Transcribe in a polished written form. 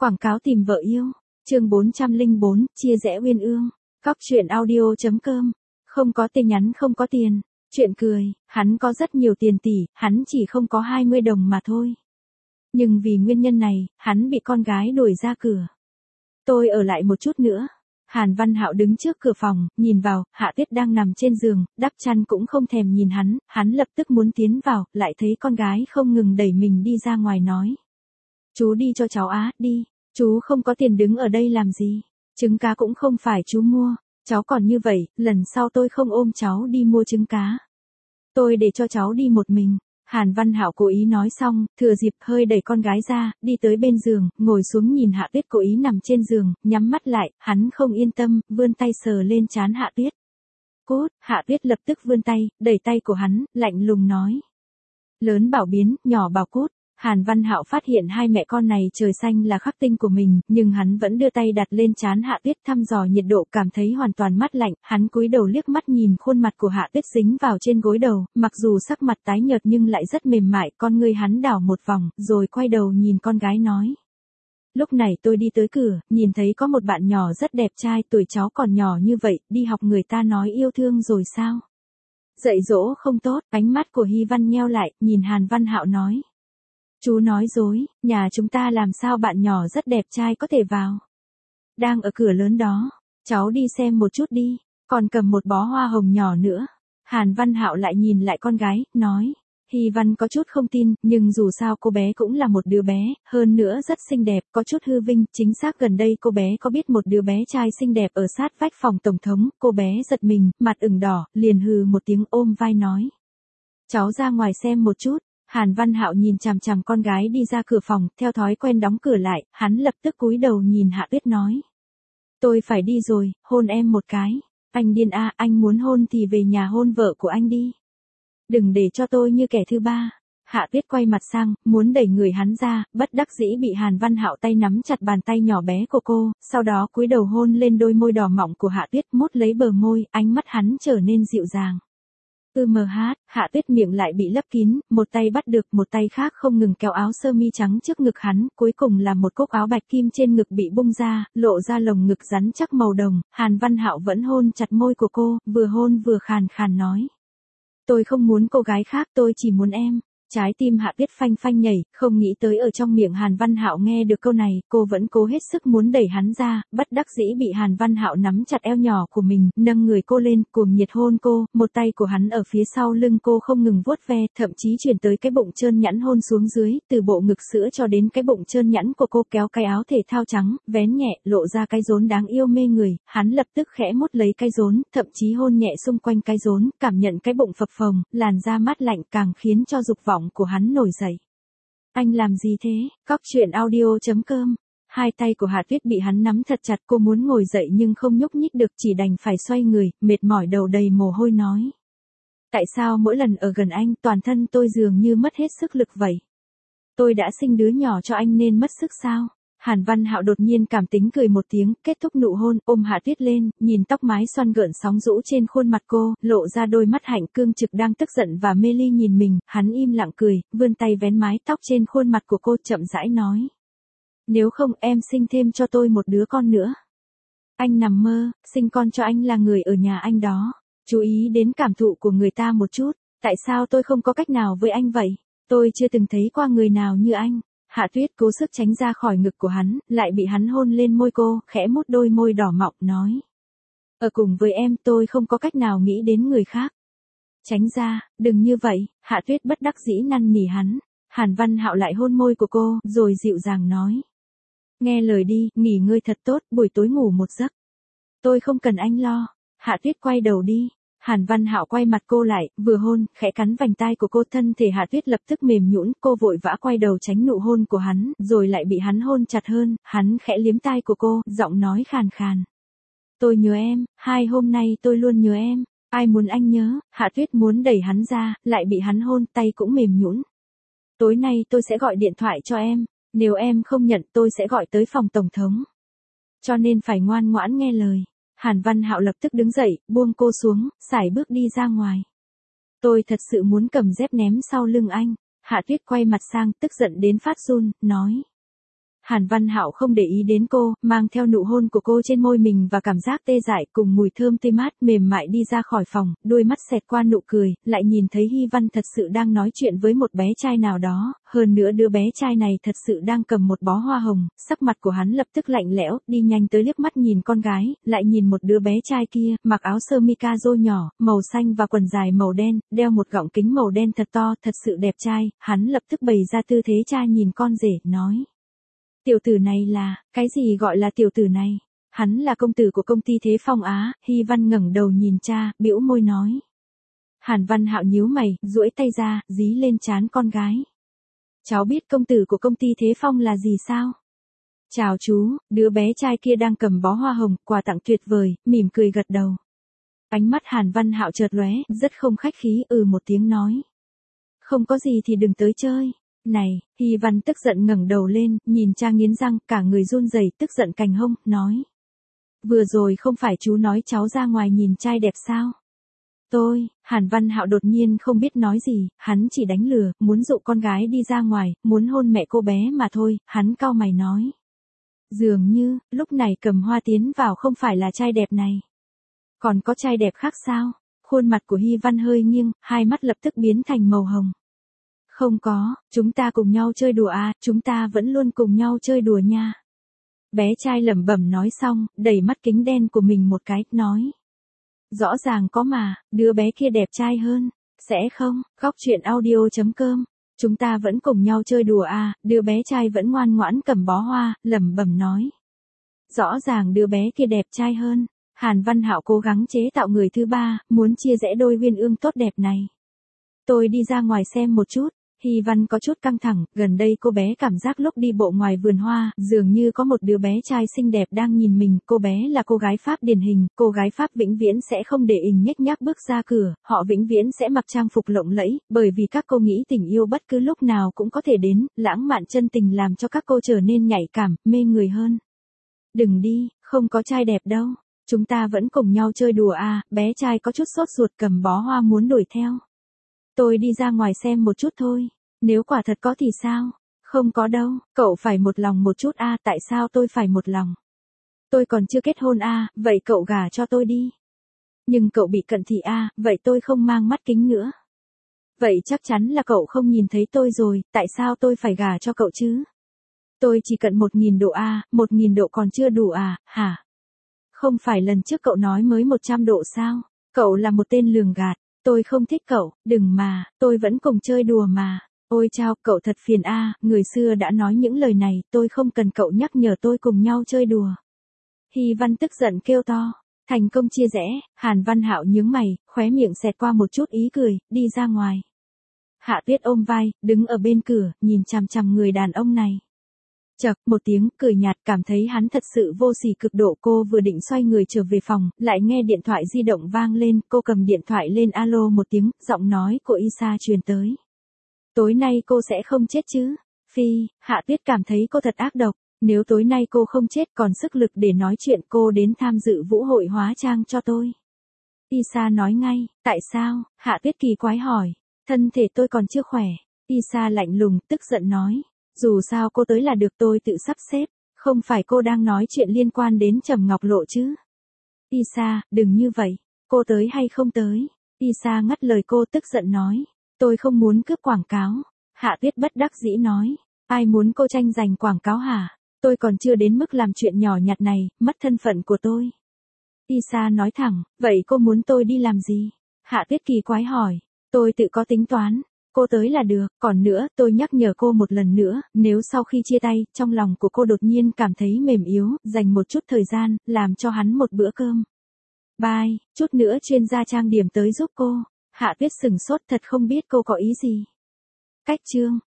Quảng cáo tìm vợ yêu. Chương 404, chia rẽ uyên ương. Cóc truyện audio.com. Không có tin nhắn không có tiền. Chuyện cười, hắn có rất nhiều tiền tỷ, hắn chỉ không có 20 đồng mà thôi. Nhưng vì nguyên nhân này, hắn bị con gái đuổi ra cửa. Tôi ở lại một chút nữa. Hàn Văn Hạo đứng trước cửa phòng, nhìn vào, Hạ Tuyết đang nằm trên giường, đắp chăn cũng không thèm nhìn hắn lập tức muốn tiến vào, lại thấy con gái không ngừng đẩy mình đi ra ngoài nói. Chú đi cho cháu á, đi, chú không có tiền đứng ở đây làm gì, trứng cá cũng không phải chú mua, cháu còn như vậy, lần sau tôi không ôm cháu đi mua trứng cá. Tôi để cho cháu đi một mình. Hàn Văn Hạo cố ý nói xong, thừa dịp hơi đẩy con gái ra, đi tới bên giường, ngồi xuống nhìn Hạ Tuyết cố ý nằm trên giường, nhắm mắt lại, hắn không yên tâm, vươn tay sờ lên trán Hạ Tuyết. Cút, Hạ Tuyết lập tức vươn tay, đẩy tay của hắn, lạnh lùng nói. Lớn bảo biến, nhỏ bảo cút. Hàn Văn Hạo phát hiện hai mẹ con này trời xanh là khắc tinh của mình, nhưng hắn vẫn đưa tay đặt lên trán Hạ Tuyết thăm dò nhiệt độ, cảm thấy hoàn toàn mát lạnh, hắn cúi đầu liếc mắt nhìn khuôn mặt của Hạ Tuyết dính vào trên gối đầu, mặc dù sắc mặt tái nhợt nhưng lại rất mềm mại, con người hắn đảo một vòng, rồi quay đầu nhìn con gái nói. Lúc này tôi đi tới cửa, nhìn thấy có một bạn nhỏ rất đẹp trai, tuổi cháu còn nhỏ như vậy, đi học người ta nói yêu thương rồi sao? Dạy dỗ không tốt, ánh mắt của Hy Văn nheo lại, nhìn Hàn Văn Hạo nói. Chú nói dối, nhà chúng ta làm sao bạn nhỏ rất đẹp trai có thể vào. Đang ở cửa lớn đó, cháu đi xem một chút đi, còn cầm một bó hoa hồng nhỏ nữa. Hàn Văn Hạo lại nhìn lại con gái, nói. Hy Văn có chút không tin, nhưng dù sao cô bé cũng là một đứa bé, hơn nữa rất xinh đẹp, có chút hư vinh, chính xác gần đây cô bé có biết một đứa bé trai xinh đẹp ở sát vách phòng tổng thống, cô bé giật mình, mặt ửng đỏ, liền hừ một tiếng ôm vai nói. Cháu ra ngoài xem một chút. Hàn Văn Hạo nhìn chằm chằm con gái đi ra cửa phòng, theo thói quen đóng cửa lại, hắn lập tức cúi đầu nhìn Hạ Tuyết nói. Tôi phải đi rồi, hôn em một cái. Anh điên à, anh muốn hôn thì về nhà hôn vợ của anh đi. Đừng để cho tôi như kẻ thứ ba. Hạ Tuyết quay mặt sang, muốn đẩy người hắn ra, bất đắc dĩ bị Hàn Văn Hạo tay nắm chặt bàn tay nhỏ bé của cô, sau đó cúi đầu hôn lên đôi môi đỏ mọng của Hạ Tuyết, mút lấy bờ môi, ánh mắt hắn trở nên dịu dàng. Hạ Tuyết miệng lại bị lấp kín, một tay bắt được, một tay khác không ngừng kéo áo sơ mi trắng trước ngực hắn, cuối cùng là một cúc áo bạch kim trên ngực bị bung ra, lộ ra lồng ngực rắn chắc màu đồng, Hàn Văn Hạo vẫn hôn chặt môi của cô, vừa hôn vừa khàn khàn nói. Tôi không muốn cô gái khác, tôi chỉ muốn em. Trái tim Hạ Tuyết phanh phanh nhảy, không nghĩ tới ở trong miệng Hàn Văn Hạo nghe được câu này, cô vẫn cố hết sức muốn đẩy hắn ra, bất đắc dĩ bị Hàn Văn Hạo nắm chặt eo nhỏ của mình, nâng người cô lên, cuồng nhiệt hôn cô, một tay của hắn ở phía sau lưng cô không ngừng vuốt ve, thậm chí chuyển tới cái bụng trơn nhẵn hôn xuống dưới, từ bộ ngực sữa cho đến cái bụng trơn nhẵn của cô, kéo cái áo thể thao trắng, vén nhẹ, lộ ra cái rốn đáng yêu mê người, hắn lập tức khẽ mút lấy cái rốn, thậm chí hôn nhẹ xung quanh cái rốn, cảm nhận cái bụng phập phồng, làn da mát lạnh càng khiến cho dục vọng của hắn nổi dậy. Anh làm gì thế? Cóc truyện audio.com. Hai tay của Hạ Tuyết bị hắn nắm thật chặt, cô muốn ngồi dậy nhưng không nhúc nhích được, chỉ đành phải xoay người, mệt mỏi đầu đầy mồ hôi nói. Tại sao mỗi lần ở gần anh, toàn thân tôi dường như mất hết sức lực vậy? Tôi đã sinh đứa nhỏ cho anh nên mất sức sao? Hàn Văn Hạo đột nhiên cảm tính cười một tiếng, kết thúc nụ hôn, ôm Hạ Tuyết lên, nhìn tóc mái xoăn gợn sóng rũ trên khuôn mặt cô, lộ ra đôi mắt hạnh cương trực đang tức giận và mê ly nhìn mình, hắn im lặng cười, vươn tay vén mái tóc trên khuôn mặt của cô, chậm rãi nói. Nếu không em sinh thêm cho tôi một đứa con nữa. Anh nằm mơ, sinh con cho anh là người ở nhà anh đó. Chú ý đến cảm thụ của người ta một chút, tại sao tôi không có cách nào với anh vậy? Tôi chưa từng thấy qua người nào như anh. Hạ Tuyết cố sức tránh ra khỏi ngực của hắn, lại bị hắn hôn lên môi cô, khẽ mút đôi môi đỏ mọng, nói. Ở cùng với em tôi không có cách nào nghĩ đến người khác. Tránh ra, đừng như vậy, Hạ Tuyết bất đắc dĩ năn nỉ hắn. Hàn Văn Hạo lại hôn môi của cô, rồi dịu dàng nói. Nghe lời đi, nghỉ ngơi thật tốt, buổi tối ngủ một giấc. Tôi không cần anh lo. Hạ Tuyết quay đầu đi. Hàn Văn Hạo quay mặt cô lại, vừa hôn, khẽ cắn vành tai của cô, thân thể Hạ Tuyết lập tức mềm nhũn, cô vội vã quay đầu tránh nụ hôn của hắn, rồi lại bị hắn hôn chặt hơn, hắn khẽ liếm tai của cô, giọng nói khàn khàn. Tôi nhớ em, 2 hôm nay tôi luôn nhớ em, ai muốn anh nhớ? Hạ Tuyết muốn đẩy hắn ra, lại bị hắn hôn, tay cũng mềm nhũn. Tối nay tôi sẽ gọi điện thoại cho em, nếu em không nhận tôi sẽ gọi tới phòng tổng thống. Cho nên phải ngoan ngoãn nghe lời. Hàn Văn Hạo lập tức đứng dậy, buông cô xuống, sải bước đi ra ngoài. Tôi thật sự muốn cầm dép ném sau lưng anh. Hạ Tuyết quay mặt sang, tức giận đến phát run, nói. Hàn Văn Hạo không để ý đến cô, mang theo nụ hôn của cô trên môi mình và cảm giác tê dại cùng mùi thơm tươi mát mềm mại đi ra khỏi phòng, đôi mắt xẹt qua nụ cười, lại nhìn thấy Hy Văn thật sự đang nói chuyện với một bé trai nào đó, hơn nữa đứa bé trai này thật sự đang cầm một bó hoa hồng, sắc mặt của hắn lập tức lạnh lẽo, đi nhanh tới liếc mắt nhìn con gái, lại nhìn một đứa bé trai kia, mặc áo sơ mi ca nhỏ, màu xanh và quần dài màu đen, đeo một gọng kính màu đen thật to, thật sự đẹp trai, hắn lập tức bày ra tư thế cha nhìn con rể, nói. Tiểu tử này là, cái gì gọi là tiểu tử này? Hắn là công tử của công ty Thế Phong Á, Hy Văn ngẩng đầu nhìn cha, bĩu môi nói. Hàn Văn Hạo nhíu mày, duỗi tay ra, dí lên trán con gái. Cháu biết công tử của công ty Thế Phong là gì sao? Chào chú, đứa bé trai kia đang cầm bó hoa hồng, quà tặng tuyệt vời, mỉm cười gật đầu. Ánh mắt Hàn Văn Hạo chợt lóe, rất không khách khí, một tiếng nói. Không có gì thì đừng tới chơi. Này, Hy Văn tức giận ngẩng đầu lên, nhìn cha nghiến răng, cả người run rẩy, tức giận cành hông, nói. Vừa rồi không phải chú nói cháu ra ngoài nhìn trai đẹp sao? Hàn Văn Hạo đột nhiên không biết nói gì, hắn chỉ đánh lừa, muốn dụ con gái đi ra ngoài, muốn hôn mẹ cô bé mà thôi, hắn cau mày nói. Dường như, lúc này cầm hoa tiến vào không phải là trai đẹp này. Còn có trai đẹp khác sao? Khuôn mặt của Hy Văn hơi nghiêng, hai mắt lập tức biến thành màu hồng. Không có, chúng ta cùng nhau chơi đùa à, chúng ta vẫn luôn cùng nhau chơi đùa nha. Bé trai lẩm bẩm nói xong, đẩy mắt kính đen của mình một cái, nói. Rõ ràng có mà, đứa bé kia đẹp trai hơn, sẽ không, Góc Truyện Audio.com. Chúng ta vẫn cùng nhau chơi đùa à, đứa bé trai vẫn ngoan ngoãn cầm bó hoa, lẩm bẩm nói. Rõ ràng đứa bé kia đẹp trai hơn. Hàn Văn Hạo cố gắng chế tạo người thứ ba, muốn chia rẽ đôi uyên ương tốt đẹp này. Tôi đi ra ngoài xem một chút. Hy Văn có chút căng thẳng, gần đây cô bé cảm giác lúc đi bộ ngoài vườn hoa, dường như có một đứa bé trai xinh đẹp đang nhìn mình, cô bé là cô gái Pháp điển hình, cô gái Pháp vĩnh viễn sẽ không để ình nhếch nhác bước ra cửa, họ vĩnh viễn sẽ mặc trang phục lộng lẫy, bởi vì các cô nghĩ tình yêu bất cứ lúc nào cũng có thể đến, lãng mạn chân tình làm cho các cô trở nên nhạy cảm, mê người hơn. Đừng đi, không có trai đẹp đâu, chúng ta vẫn cùng nhau chơi đùa à, bé trai có chút sốt ruột cầm bó hoa muốn đuổi theo. Tôi đi ra ngoài xem một chút thôi. Nếu quả thật có thì sao? Không có đâu, cậu phải một lòng một chút à, tại sao tôi phải một lòng? Tôi còn chưa kết hôn à, vậy cậu gả cho tôi đi. Nhưng cậu bị cận thị à, vậy tôi không mang mắt kính nữa. Vậy chắc chắn là cậu không nhìn thấy tôi rồi, tại sao tôi phải gả cho cậu chứ? Tôi chỉ cận 1000 độ à, 1000 độ còn chưa đủ à, hả? Không phải lần trước cậu nói mới 100 độ sao? Cậu là một tên lường gạt. Tôi không thích cậu, đừng mà, tôi vẫn cùng chơi đùa mà. Ôi chao, cậu thật phiền a, người xưa đã nói những lời này, tôi không cần cậu nhắc nhở tôi cùng nhau chơi đùa. Hy Văn tức giận kêu to, thành công chia rẽ, Hàn Văn Hạo nhướng mày, khóe miệng xẹt qua một chút ý cười, đi ra ngoài. Hạ Tuyết ôm vai, đứng ở bên cửa, nhìn chằm chằm người đàn ông này. Chậc, một tiếng, cười nhạt, cảm thấy hắn thật sự vô sỉ cực độ. Cô vừa định xoay người trở về phòng, lại nghe điện thoại di động vang lên, cô cầm điện thoại lên alo một tiếng, giọng nói của Isa truyền tới. Tối nay cô sẽ không chết chứ? Phi, Hạ Tuyết cảm thấy cô thật ác độc, nếu tối nay cô không chết còn sức lực để nói chuyện cô đến tham dự vũ hội hóa trang cho tôi. Isa nói ngay, tại sao? Hạ Tuyết kỳ quái hỏi, thân thể tôi còn chưa khỏe. Isa lạnh lùng, tức giận nói. Dù sao cô tới là được, tôi tự sắp xếp, không phải cô đang nói chuyện liên quan đến Trầm Ngọc Lộ chứ. Isa, đừng như vậy, cô tới hay không tới? Isa ngắt lời cô tức giận nói, tôi không muốn cướp quảng cáo. Hạ Tuyết bất đắc dĩ nói, ai muốn cô tranh giành quảng cáo hả? Tôi còn chưa đến mức làm chuyện nhỏ nhặt này, mất thân phận của tôi. Isa nói thẳng, vậy cô muốn tôi đi làm gì? Hạ Tuyết kỳ quái hỏi, tôi tự có tính toán. Cô tới là được, còn nữa, tôi nhắc nhở cô một lần nữa, nếu sau khi chia tay, trong lòng của cô đột nhiên cảm thấy mềm yếu, dành một chút thời gian, làm cho hắn một bữa cơm. Bye, chút nữa chuyên gia trang điểm tới giúp cô. Hạ Tuyết sửng sốt thật không biết cô có ý gì. Cách chương.